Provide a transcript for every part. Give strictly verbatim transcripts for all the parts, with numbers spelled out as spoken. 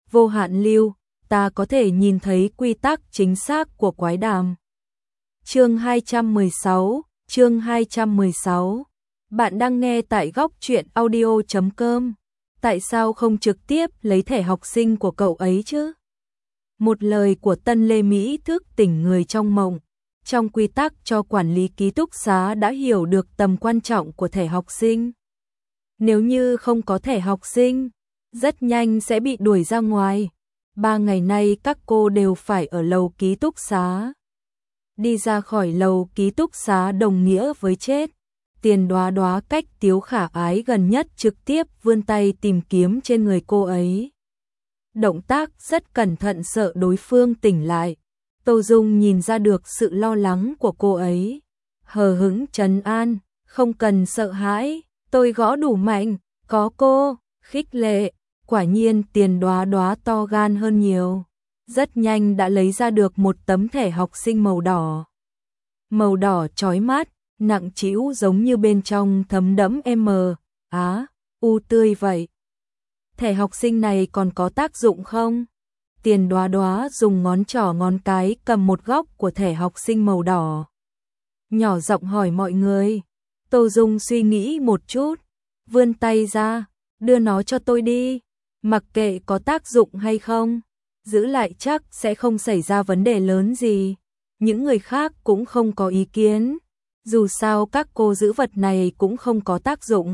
vô hạn lưu, ta có thể nhìn thấy quy tắc chính xác của quái đàm. Chương hai trăm mười sáu, chương hai trăm mười sáu. Bạn đang nghe tại góc truyện audio chấm com. Tại sao không trực tiếp lấy thẻ học sinh của cậu ấy chứ? Một lời của Tân Lê Mỹ thức tỉnh người trong mộng. Trong quy tắc cho quản lý ký túc xá đã hiểu được tầm quan trọng của thẻ học sinh. Nếu như không có thẻ học sinh, rất nhanh sẽ bị đuổi ra ngoài. Ba ngày nay các cô đều phải ở lầu ký túc xá. Đi ra khỏi lầu ký túc xá đồng nghĩa với chết. Tiền Đoá Đoá cách Tiếu Khả Ái gần nhất trực tiếp vươn tay tìm kiếm trên người cô ấy. Động tác rất cẩn thận sợ đối phương tỉnh lại. Tô Dung nhìn ra được sự lo lắng của cô ấy. Hờ hững trấn an, không cần sợ hãi, tôi gõ đủ mạnh, có cô, khích lệ. Quả nhiên Tiền Đoá Đoá to gan hơn nhiều. Rất nhanh đã lấy ra được một tấm thẻ học sinh màu đỏ. Màu đỏ chói mắt, nặng trĩu giống như bên trong thấm đẫm M, Á, U tươi vậy. Thẻ học sinh này còn có tác dụng không? Tiền Đoá Đoá dùng ngón trỏ ngón cái cầm một góc của thẻ học sinh màu đỏ. Nhỏ giọng hỏi mọi người. Tô Dung suy nghĩ một chút, vươn tay ra, đưa nó cho tôi đi. Mặc kệ có tác dụng hay không, giữ lại chắc sẽ không xảy ra vấn đề lớn gì. Những người khác cũng không có ý kiến. Dù sao các cô giữ vật này cũng không có tác dụng.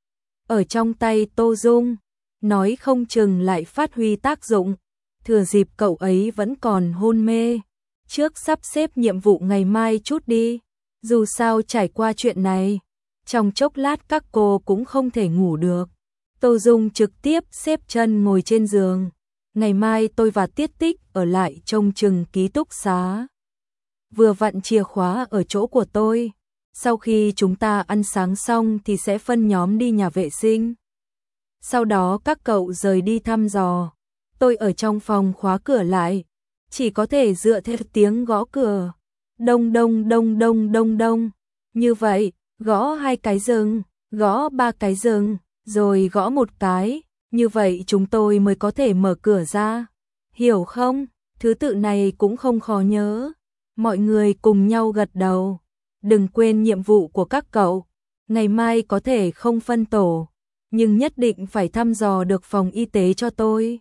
Ở trong tay Tô Dung, nói không chừng lại phát huy tác dụng. Thừa dịp cậu ấy vẫn còn hôn mê, trước sắp xếp nhiệm vụ ngày mai chút đi. Dù sao trải qua chuyện này, trong chốc lát các cô cũng không thể ngủ được. Tô Dung trực tiếp xếp chân ngồi trên giường. Ngày mai tôi và Tiết Tích ở lại trông chừng ký túc xá. Vừa vặn chìa khóa ở chỗ của tôi. Sau khi chúng ta ăn sáng xong thì sẽ phân nhóm đi nhà vệ sinh. Sau đó các cậu rời đi thăm dò. Tôi ở trong phòng khóa cửa lại, chỉ có thể dựa theo tiếng gõ cửa. Đông đông đông đông đông đông. Như vậy, gõ hai cái rừng, gõ ba cái rừng, rồi gõ một cái. Như vậy chúng tôi mới có thể mở cửa ra. Hiểu không? Thứ tự này cũng không khó nhớ. Mọi người cùng nhau gật đầu. Đừng quên nhiệm vụ của các cậu. Ngày mai có thể không phân tổ, nhưng nhất định phải thăm dò được phòng y tế cho tôi.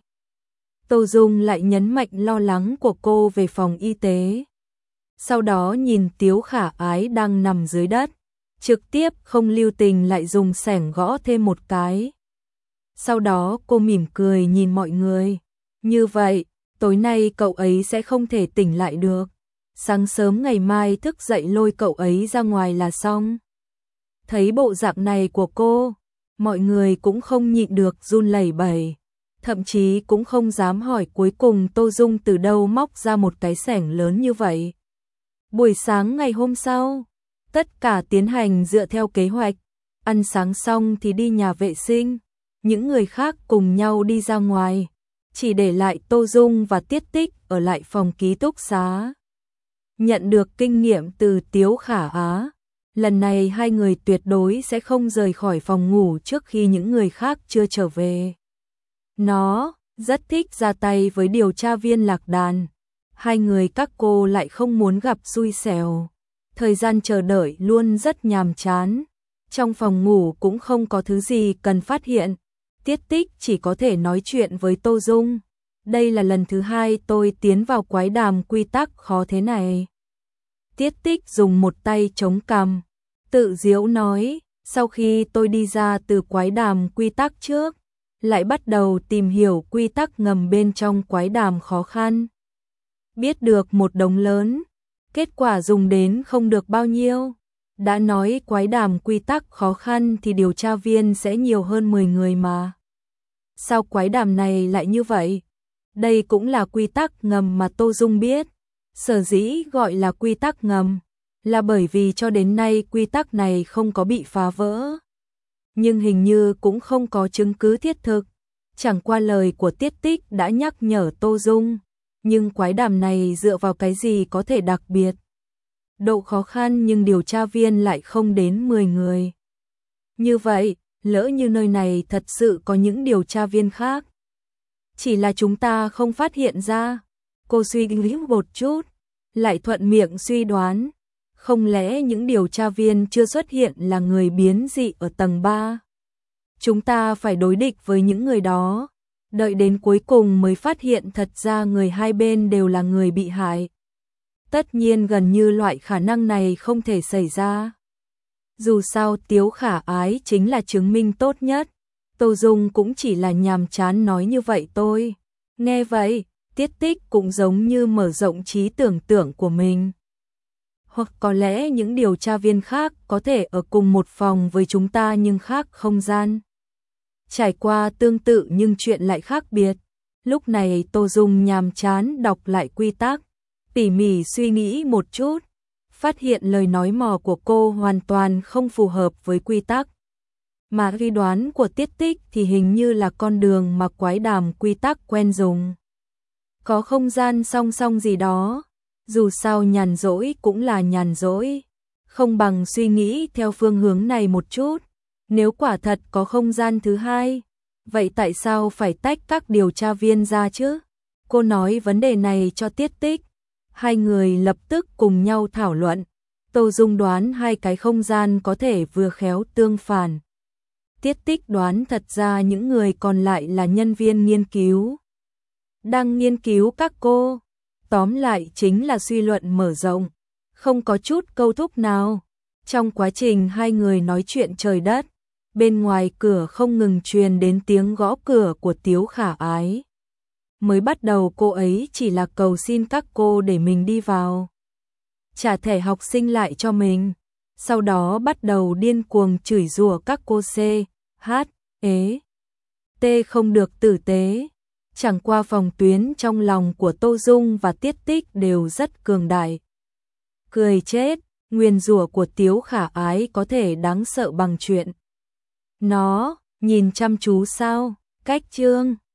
Tô Dung lại nhấn mạnh lo lắng của cô về phòng y tế. Sau đó nhìn Tiếu Khả Ái đang nằm dưới đất, trực tiếp không lưu tình lại dùng xẻng gõ thêm một cái. Sau đó cô mỉm cười nhìn mọi người. Như vậy, tối nay cậu ấy sẽ không thể tỉnh lại được. Sáng sớm ngày mai thức dậy lôi cậu ấy ra ngoài là xong. Thấy bộ dạng này của cô, mọi người cũng không nhịn được run lẩy bẩy. Thậm chí cũng không dám hỏi cuối cùng Tô Dung từ đâu móc ra một cái xẻng lớn như vậy. Buổi sáng ngày hôm sau, tất cả tiến hành dựa theo kế hoạch. Ăn sáng xong thì đi nhà vệ sinh. Những người khác cùng nhau đi ra ngoài. Chỉ để lại Tô Dung và Tiết Tích ở lại phòng ký túc xá. Nhận được kinh nghiệm từ Tiếu Khả Á, lần này hai người tuyệt đối sẽ không rời khỏi phòng ngủ trước khi những người khác chưa trở về. Nó rất thích ra tay với điều tra viên Lạc Đàn. Hai người các cô lại không muốn gặp xui xẻo. Thời gian chờ đợi luôn rất nhàm chán. Trong phòng ngủ cũng không có thứ gì cần phát hiện. Tiết Tích chỉ có thể nói chuyện với Tô Dung. Đây là lần thứ hai tôi tiến vào quái đàm quy tắc khó thế này. Tiết Tích dùng một tay chống cằm, tự giễu nói, sau khi tôi đi ra từ quái đàm quy tắc trước, lại bắt đầu tìm hiểu quy tắc ngầm bên trong quái đàm khó khăn. Biết được một đống lớn, kết quả dùng đến không được bao nhiêu. Đã nói quái đàm quy tắc khó khăn thì điều tra viên sẽ nhiều hơn mười người mà. Sao quái đàm này lại như vậy? Đây cũng là quy tắc ngầm mà Tô Dung biết. Sở dĩ gọi là quy tắc ngầm, là bởi vì cho đến nay quy tắc này không có bị phá vỡ. Nhưng hình như cũng không có chứng cứ thiết thực. Chẳng qua lời của Tiết Tích đã nhắc nhở Tô Dung. Nhưng quái đàm này dựa vào cái gì có thể đặc biệt? Độ khó khăn nhưng điều tra viên lại không đến mười người. Như vậy, lỡ như nơi này thật sự có những điều tra viên khác. Chỉ là chúng ta không phát hiện ra. Cô suy nghĩ một chút, lại thuận miệng suy đoán. Không lẽ những điều tra viên chưa xuất hiện là người biến dị ở tầng ba? Chúng ta phải đối địch với những người đó. Đợi đến cuối cùng mới phát hiện thật ra người hai bên đều là người bị hại. Tất nhiên gần như loại khả năng này không thể xảy ra. Dù sao Tiếu Khả Ái chính là chứng minh tốt nhất. Tô Dung cũng chỉ là nhàm chán nói như vậy thôi. Nghe vậy, Tiết Tích cũng giống như mở rộng trí tưởng tượng của mình. Hoặc có lẽ những điều tra viên khác có thể ở cùng một phòng với chúng ta nhưng khác không gian. Trải qua tương tự nhưng chuyện lại khác biệt. Lúc này Tô Dung nhàm chán đọc lại quy tắc, tỉ mỉ suy nghĩ một chút, phát hiện lời nói mò của cô hoàn toàn không phù hợp với quy tắc. Mà suy đoán của Tiết Tích thì hình như là con đường mà quái đàm quy tắc quen dùng. Có không gian song song gì đó, dù sao nhàn rỗi cũng là nhàn rỗi, không bằng suy nghĩ theo phương hướng này một chút. Nếu quả thật có không gian thứ hai, vậy tại sao phải tách các điều tra viên ra chứ? Cô nói vấn đề này cho Tiết Tích. Hai người lập tức cùng nhau thảo luận. Tô Dung đoán hai cái không gian có thể vừa khéo tương phản. Tiết Tích đoán thật ra những người còn lại là nhân viên nghiên cứu. Đang nghiên cứu các cô. Tóm lại chính là suy luận mở rộng. Không có chút câu thúc nào. Trong quá trình hai người nói chuyện trời đất, bên ngoài cửa không ngừng truyền đến tiếng gõ cửa của Tiếu Khả Ái. Mới bắt đầu cô ấy chỉ là cầu xin các cô để mình đi vào, trả thẻ học sinh lại cho mình. Sau đó bắt đầu điên cuồng chửi rủa các cô C, H, ế, T không được tử tế. Chẳng qua phòng tuyến trong lòng của Tô Dung và Tiết Tích đều rất cường đại. Cười chết, nguyền rủa của Tiếu Khả Ái có thể đáng sợ bằng chuyện nó nhìn chăm chú sao? Cách chương